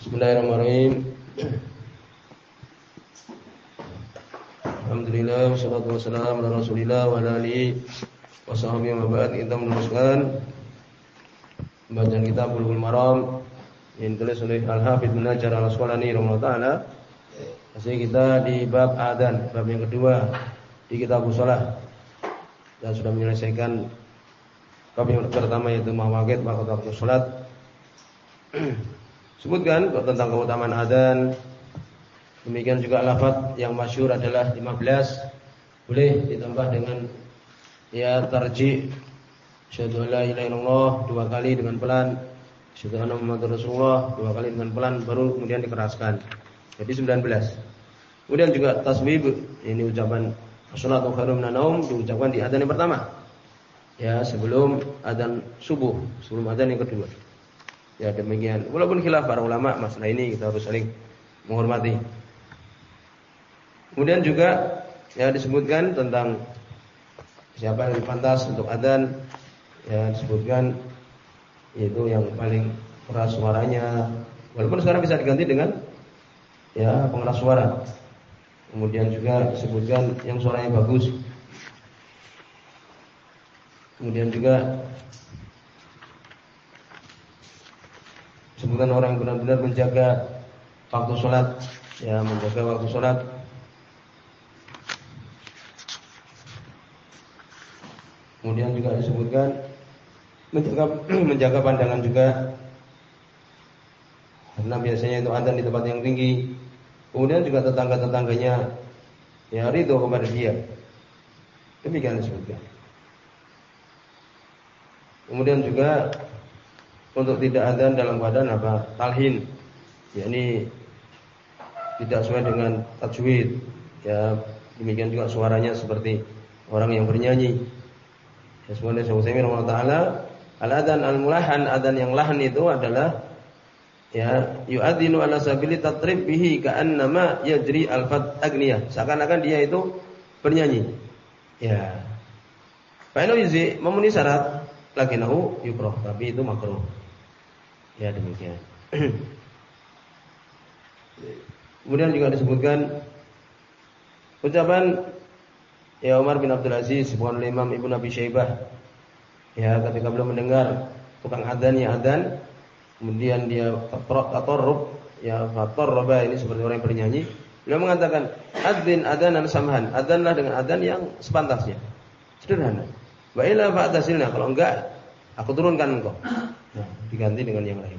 Bismillahirrahmanirrahim. Alhamdulillah wassalatu wassalamu ala Rasulillah wa ala alihi washabbihi wa ba'd. Kita meneruskan bacaan kitab Bulughul Maram yang ditulis oleh Al-Hafidz Ibnu Hajar Al-Asqalani rahimahullah taala. Masih kita di bab adzan, bab yang kedua di kitab shalah. Dan sudah menyelesaikan bab yang pertama yaitu mawaqit waktu salat. Sebutkan tentang keutamaan adzan. Demikian juga lafaz yang masyhur adalah 15. Boleh ditambah dengan ya tarji'. Asyhadu an la ilaha illallah 2 kali dengan pelan. Asyhadu anna Muhammadar Rasulullah 2 kali dengan pelan, baru kemudian dikeraskan. Jadi 19. Kemudian juga tasbih, ini ucapan as-shalatu khairum minan naum diucapkan di adzan yang pertama. Ya, sebelum adzan subuh, sebelum adzan yang kedua. Ya demikian. Walaupun khilaf para ulama masalah ini, kita harus saling menghormati. Kemudian juga ya disebutkan tentang siapa yang pantas untuk adzan. Ya disebutkan yaitu yang paling keras suaranya. Walaupun sekarang bisa diganti dengan ya pengeras suara. Kemudian juga disebutkan yang suaranya bagus. Kemudian juga disebutkan orang yang benar-benar menjaga waktu sholat, ya menjaga waktu sholat. Kemudian juga disebutkan menjaga pandangan juga, karena biasanya itu adzan di tempat yang tinggi. Kemudian juga tetangga-tetangganya ya ridho kepada dia. Demikian disebutkan. Kemudian juga untuk tidak adzan dalam keadaan apa? Talhin. Yakni tidak sesuai dengan tajwid. Ya, demikian juga suaranya seperti orang yang bernyanyi. Ya, sebenarnya Syekh Utsaimin rahimahullah taala, al-adzan al-mulahan, adzan yang lahan itu adalah ya yu'adzinu ala sabili tatrib bihi ka'annama yajri al-fat aghniyah. Seakan-akan dia itu bernyanyi. Ya. Fa inna yuzi memenuhi syarat lakinahu yukrah, tapi itu makruh. Ya demikian. Kemudian juga disebutkan ucapan ya Umar bin Abdul Aziz bukan oleh Imam Ibnu Abi Syaibah. Ya ketika beliau mendengar tukang adzan ya adzan, kemudian dia tatarrub ya fatarraba, ini seperti orang yang bernyanyi. Beliau mengatakan adzin adanan samhan, adzanlah dengan adzan yang sepantasnya. Sederhana. Wa illa fa'tasilna, kalau enggak aku turunkan engkau. Nah, diganti dengan yang lain.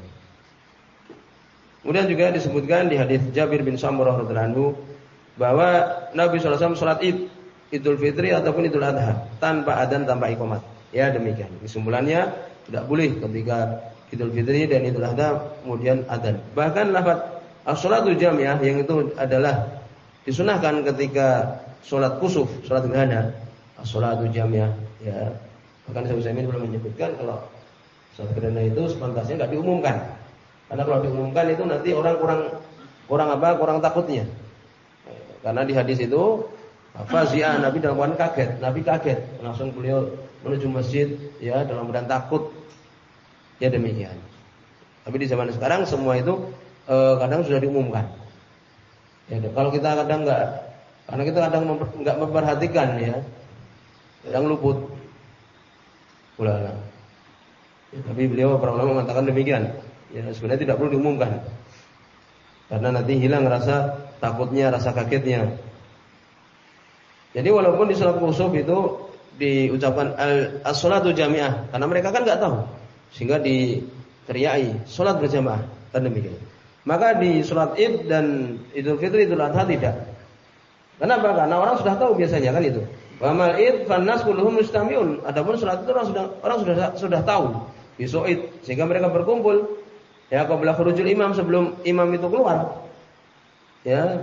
Kemudian juga disebutkan di hadis Jabir bin Samurah radhiyallahu anhu bahwa Nabi sallallahu alaihi wasallam salat Idul Fitri ataupun Idul Adha tanpa adzan, tanpa iqamat. Ya demikian. Kesimpulannya tidak boleh ketika Idul Fitri dan Idul Adha kemudian adzan. Bahkan lafaz as-shalatu jami'ah yang itu adalah disunahkan ketika salat kusuf, salat gerhana. As-shalatu jami'ah ya. Bahkan Syekh Utsaimin belum menyebutkan kalau salat gerhana itu sepantasnya enggak diumumkan. Karena kalau diumumkan itu nanti orang kurang takutnya. Karena di hadis itu fazi'ah, Nabi dalam keadaan kaget. Nabi kaget, langsung beliau menuju masjid ya dalam keadaan takut. Ya demikian. Tapi di zaman sekarang semua itu kadang sudah diumumkan. Ya, kalau kita kadang enggak, karena kita kadang enggak memperhatikan ya. Kadang luput. Ulama. Ya, tapi beliau para ulama mengatakan demikian. Ya sebenarnya tidak perlu diumumkan. Karena nanti hilang rasa takutnya, rasa kagetnya. Jadi walaupun di salat kusuf itu diucapkan as-shalatu jami'ah, karena mereka kan enggak tahu. Sehingga diteriaki salat berjamaah, kan demikian. Maka di salat Id dan Idul Fitri, Idul Adha tidak. Kenapa? Karena orang sudah tahu biasanya kan itu. Wa mal id fannas kulluhum mustami'un. Adapun salat itu orang sudah tahu besok Id, sehingga mereka berkumpul ya qabla khurujul imam, sebelum imam itu keluar. Ya.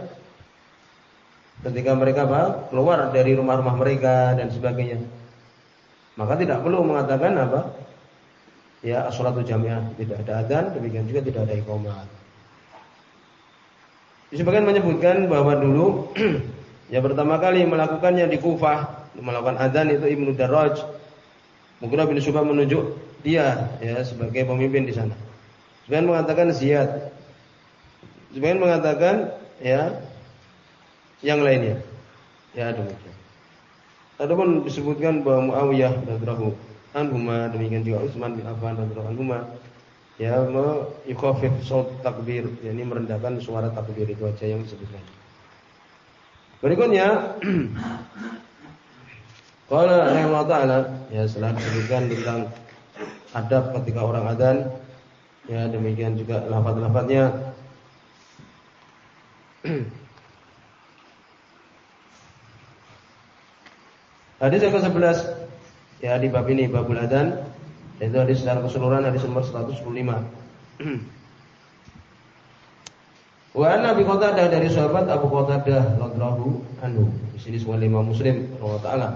Ketika mereka keluar dari rumah-rumah mereka dan sebagainya. Maka tidak perlu mengatakan apa? Ya as-shalatu jami'ah, tidak ada adzan, demikian juga tidak ada iqamah. Sebagian menyebutkan bahwa dulu yang pertama kali melakukannya di Kufah, melakukan adzan itu Ibnu Darraj. Mughirah bin Syu'bah menunjuk dia ya sebagai pemimpin di sana. Sebagian mengatakan Ziyad. Sebagian mengatakan ya yang lainnya. Ya demikian. Adapun disebutkan bahwa Muawiyah radhiyallahu anhuma, demikian juga Utsman bin Affan radhiyallahu anhuma, ya yukhafif saut takbir, yakni merendahkan suara takbir, itu aja yang disebutkan. Berikutnya qala rahimahullah taala, ya setelah disebutkan tentang adab ketika orang adzan, ya demikian juga lafaz-lafaznya. Hadis yang ke-11 ya di bab ini, babul adzan, yaitu hadis secara keseluruhan hadis nomor 115. Wa anna Abi Qatadah, dari sahabat Abu Qatadah radhiyallahu anhu. Di sini semua Imam Muslim rahimahullah taala.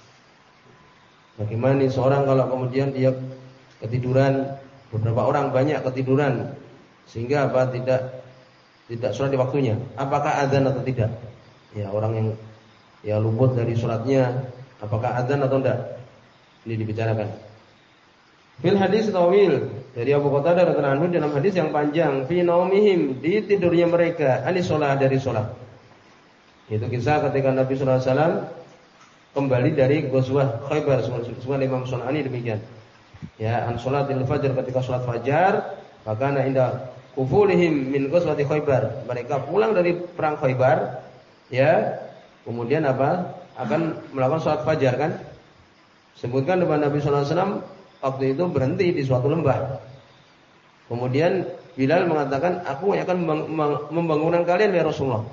Bagaimana seorang kalau kemudian dia ketiduran, beberapa orang banyak ketiduran sehingga apa tidak sholat di waktunya, apakah adzan atau tidak? Ya, orang yang ya luput dari sholatnya, apakah adzan atau tidak? Ini dibicarakan. Fil hadis tawil, dari Abu Qatadah radhiyallahu anhu dalam hadis yang panjang, fi naumihim, di tidurnya mereka, ani sholat, dari sholat. Itu kisah ketika Nabi sallallahu alaihi wasallam kembali dari Ghazwah Khaibar, semua Imam Sunani demikian. Ya, an sholatil fajr, ketika sholat fajar, maka inda kufulihim min ghazwati Khaibar, mereka pulang dari perang Khaibar, ya, kemudian apa? Akan melakukan sholat fajar kan? Sebutkan depan Nabi sallallahu alaihi wasallam waktu itu berhenti di suatu lembah. Kemudian Bilal mengatakan, aku yang akan membangunkan kalian ya Rasulullah.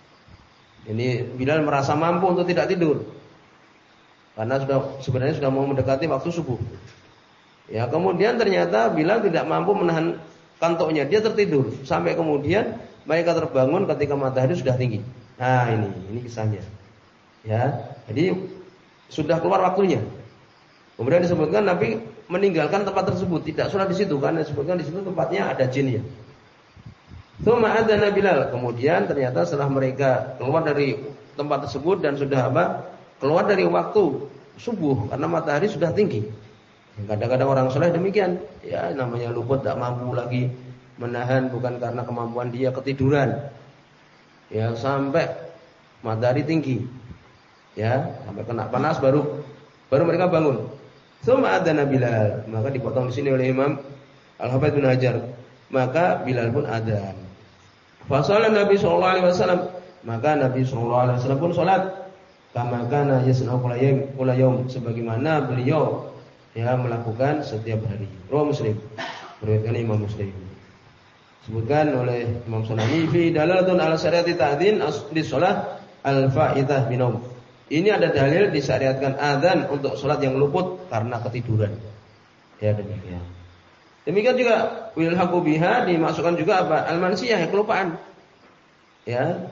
Ini Bilal merasa mampu untuk tidak tidur, karena sebenarnya sudah mau mendekati waktu subuh. Ya, kemudian ternyata Bilal tidak mampu menahan kantuknya, dia tertidur sampai kemudian mereka terbangun ketika matahari sudah tinggi. Nah, ini kisahnya. Ya, jadi sudah keluar waktunya. Kemudian disebutkan Nabi meninggalkan tempat tersebut, tidak sholat di situ karena disebutkan di situ tempatnya ada jinnya. Tsumma adzana Bilal, kemudian ternyata setelah mereka keluar dari tempat tersebut dan sudah keluar dari waktu subuh karena matahari sudah tinggi. Kadang-kadang orang soleh demikian, ya namanya luput, tak mampu lagi menahan, bukan karena kemampuan dia, ketiduran. Ya sampai matahari tinggi, ya sampai kena panas baru mereka bangun. Tsumma adzana Bilal, maka dipotong di sini oleh Imam Al-Hafidz bin Hajar, maka Bilal pun adzan. Fa shalla Nabi sallallahu alaihi wasallam, maka Nabi sallallahu alaihi wasallam pun salat kama kana yasna'u kula yaum, sebagaimana beliau ya melakukan setiap hari. Riwayat Muslim, beriwayatkan Imam Muslim. Sebutkan oleh Imam Sunani fi dalalatun ala syariati ta'dzin di shalah al-fa'itah binaum. Ini ada dalil disyariatkan adzan untuk salat yang luput karena ketiduran. Ya demikian. Demikian juga wil haqu biha, dimasukkan juga apa? Al-mansiyah, kelupaan. Ya.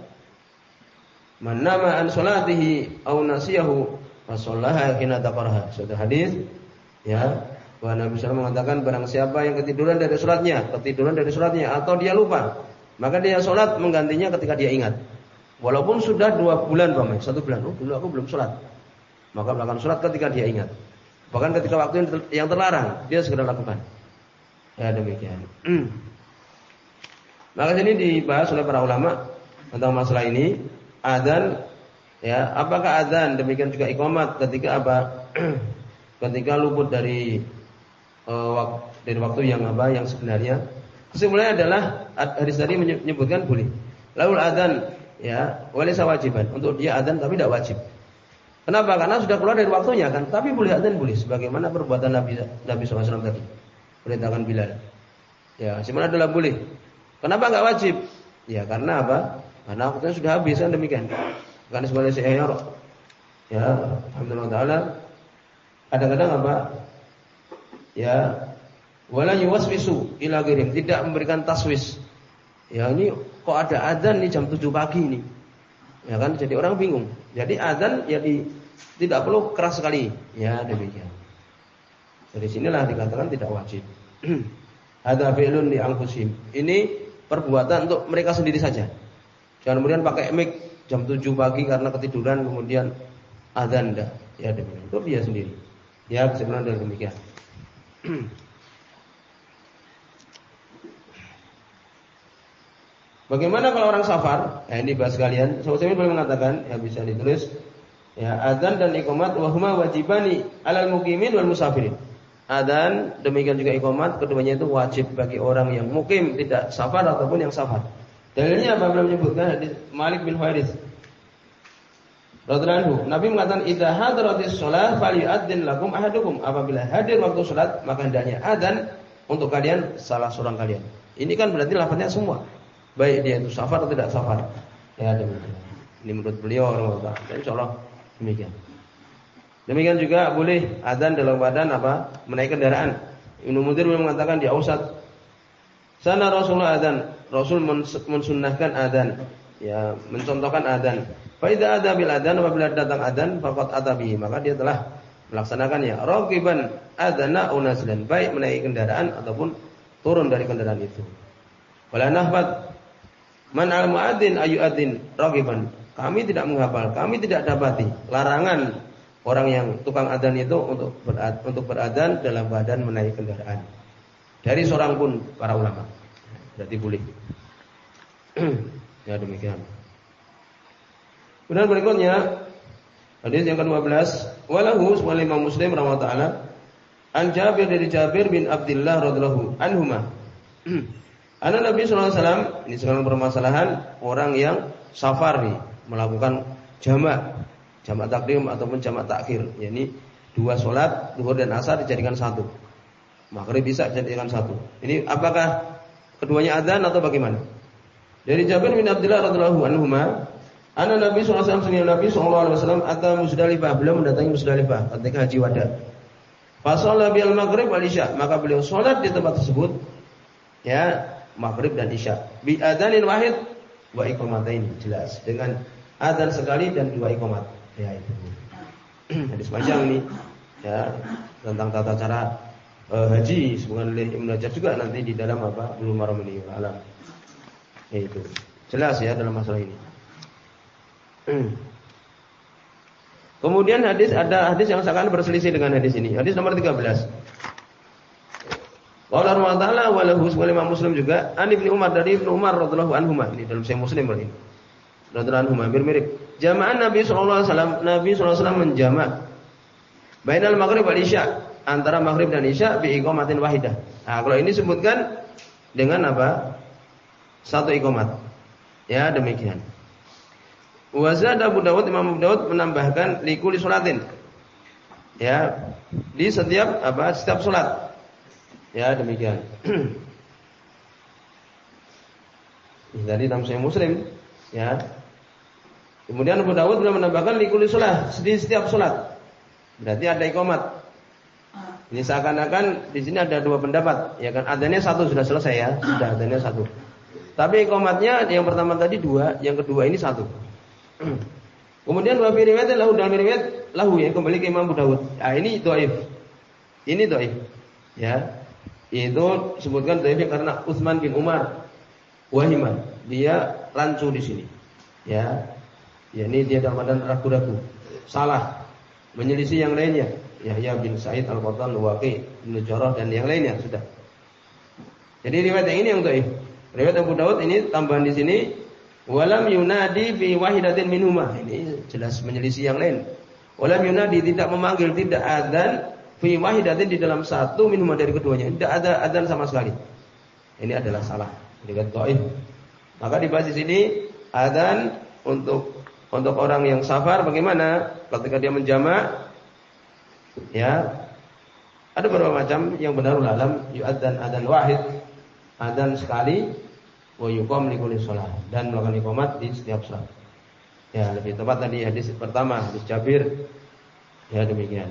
Man nama an salatihi aw nasiyahu fa shallaha hina taqarha. Sudah hadis ya, bahwa Nabi SAW mengatakan barang siapa yang ketiduran dari salatnya atau dia lupa, maka dia salat menggantinya ketika dia ingat. Walaupun sudah 2 bulan Pak, 1 bulan, dulu aku belum salat, maka melakukan salat ketika dia ingat. Bahkan ketika waktu yang terlarang dia segera lakukan. Ya demikian. Maka ini dibahas oleh para ulama tentang masalah ini, adzan ya, apakah adzan demikian juga iqamat ketika ketika luput dari waktu yang yang sebenarnya. Kesimpulannya adalah hadis tadi menyebutkan boleh. Laul adzan ya, walaysa wajiban, untuk dia adzan tapi tidak wajib. Kenapa? Karena sudah keluar dari waktunya kan, tapi boleh adzan boleh, sebagaimana perbuatan Nabi SAW tadi. Perintahkan Bilal. Ya, sebenarnya adalah boleh. Kenapa enggak wajib? Ya karena apa? Karena waktunya sudah habis kan demikian. Karena sebagai syair ya, alhamdulillah taala kadang-kadang apa? Ya, wala yuwaswisu ila ghairi, tidak memberikan taswis. Ya ini kok ada adzan nih jam 7 pagi ini. Ya kan jadi orang bingung. Jadi adzan ya tidak perlu keras sekali. Ya demikian. Dari sinilah dikatakan tidak wajib. Hadza fi'lun li anfusihim. Ini perbuatan untuk mereka sendiri saja. Jangan kemudian pakai mic jam 7 pagi karena ketiduran kemudian adzan enggak. Ya demikian. Itu dia sendiri. Ya kesimpulan dari demikian. Bagaimana kalau orang safar? Ini bahas kalian. Saya boleh mengatakan, ya bisa ditulis. Ya, adzan dan iqamat wa huma wajibani 'alal muqimin wal musafirin. Adzan demikian juga iqamat, keduanya itu wajib bagi orang yang mukim, tidak safar ataupun yang safar. Dalilnya apa? Belum menyebutkan hadis Malik bin Huwairis radhiyallahu anhu. Nabi mengatakan idza hadaratis shalah falyu'adzin lakum ahadukum. Apabila hadir waktu salat, maka hendaknya adzan untuk kalian salah seorang kalian. Ini kan berarti lafaznya semua. Baik dia itu safar atau tidak safar. Ya demikian. Ini menurut beliau rahimahullah. Dan insyaallah demikian. Demikian juga boleh adzan dalam keadaan apa? Menaiki kendaraan. Ibnu Mundhir mengatakan di Ausat sana Rasulullah adzan. Rasul mensunnahkan adzan. Ya, mencontohkan adzan. Fa idza adza bil adzan, apabila datang adzan faqad atabi, maka dia telah melaksanakannya. Raqiban adzana unazlan, baik menaiki kendaraan ataupun turun dari kendaraan itu. Wala nahbat man al muadzin ayu'adzin raqiban. Kami tidak menghafal, kami tidak dapati larangan orang yang tukang adzan itu untuk beradzan dalam keadaan menaiki kendaraan. Dari seorang pun para ulama. Berarti boleh. Ya demikian. Kemudian berikutnya hadis yang ke-12, walahu subhanahu Imam Muslim rahimahullah taala an Jabir dari Jabir bin Abdullah radhiyallahu anhuma. Anna Nabi sallallahu alaihi wasallam, ini sekarang permasalahan orang yang safar nih, melakukan jamak takdim ataupun jamak takhir, yakni dua salat zuhur dan asar dijadikan satu. Maghrib bisa dijadikan satu. Ini apakah keduanya adzan atau bagaimana? Dari Jabir bin Abdullah radhiyallahu anhuma, anna Nabi sallallahu alaihi wasallam atau Muzdalifah, beliau mendatangi Muzdalifah ketika haji wada. Fa shalla bil maghrib wal isya, maka beliau salat di tempat tersebut ya maghrib dan isya bi adanin wahid wa iqamatain, jelas dengan adzan sekali dan dua iqamat. Ya itu. Hadis panjang ini ya tentang tata cara haji sebagaimana oleh Ibnu Hajar juga nanti di dalam apa Bulughul Maram ini alam. Itu. Jelas ya dalam masalah ini. Kemudian ada hadis yang seakan berselisih dengan hadis ini. Hadis nomor 13. Qala Allah Ta'ala wa lahu Imam Muslim juga an Ibnu Umar dari Ibnu Umar radhiyallahu anhuma. Ini dalam Sahih Muslim ini. Radhiyallahu anhuma mirip. Jama'an Nabi sallallahu alaihi wasallam, Nabi sallallahu alaihi wasallam menjamak bainal maghrib wal isya, antara maghrib dan isya bi iqamatin wahidah. Nah, kalau ini sebutkan dengan apa? Satu iqamat. Ya, demikian. Wa zada Abu Dawud, Imam Abu Dawud menambahkan likulli sholatin. Ya, di setiap salat. Ya, demikian. Jadi dalam Sahih Muslim, ya. Kemudian Abu Dawud beliau menambahkan likulli sholat, di setiap sholat. Berarti ada iqamat. Ini seakan-akan di sini ada dua pendapat, ya kan? Adzannya satu sudah selesai ya, sudah adzannya satu. Tapi iqamatnya yang pertama tadi dua, yang kedua ini satu. Kemudian wa fi riwayat lahu, dalam riwayat lahu ya kembali ke Imam Abu Dawud. Ah ini dhaif. Ini dhaif. Ya. Itu sebutkan dhaifnya karena Utsman bin Umar wahiman. Dia rancu di sini. Ya. Ya ini dia dalam keadaan ragu-ragu. Salah. Menyelisih yang lainnya. Yahya bin Sa'id Al-Qattan, Waqi' bin Jarrah dan yang lainnya sudah. Jadi riwayat yang ini yang dhaif. Riwayat Abu Dawud ini tambahan di sini walam yunadi fi wahidatin minhuma. Ini jelas menyelisih yang lain. Walam yunadi, tidak memanggil, tidak adzan fi wahidatin, di dalam satu minhuma dari keduanya. Tidak ada adzan sama sekali. Ini adalah salah. Riwayat dhaif. Maka dibahas di sini adzan untuk orang yang safar bagaimana ketika dia menjamak. Ya. Ada beberapa macam yang benar ulama yu'adzan adzan wahid, adzan sekali, wa yuqam li kulli shalah, dan melakukan iqamat di setiap salat. Ya, lebih tepat tadi hadis pertama, hadis Jabir. Ya, demikian.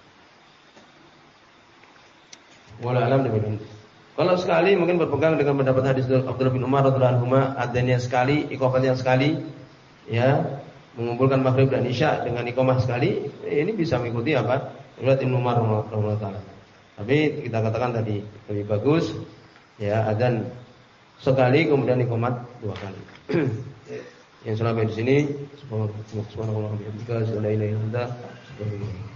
Wallahu alam demikian. Kalau sekali mungkin berpegang dengan pendapat hadis Abdullah bin Umar radhiyallahu anhu, adzannya sekali, iqamatnya sekali, ya, mengumpulkan maghrib dan isya dengan iqamah sekali, ini bisa mengikuti apa? Riwayat Ibnu Umar radhiyallahu taala. Tapi kita katakan tadi lebih bagus ya adzan sekali kemudian iqamat dua kali. Yang selama di sini subhanallah wa bihamdihi, la ilaha illa anta,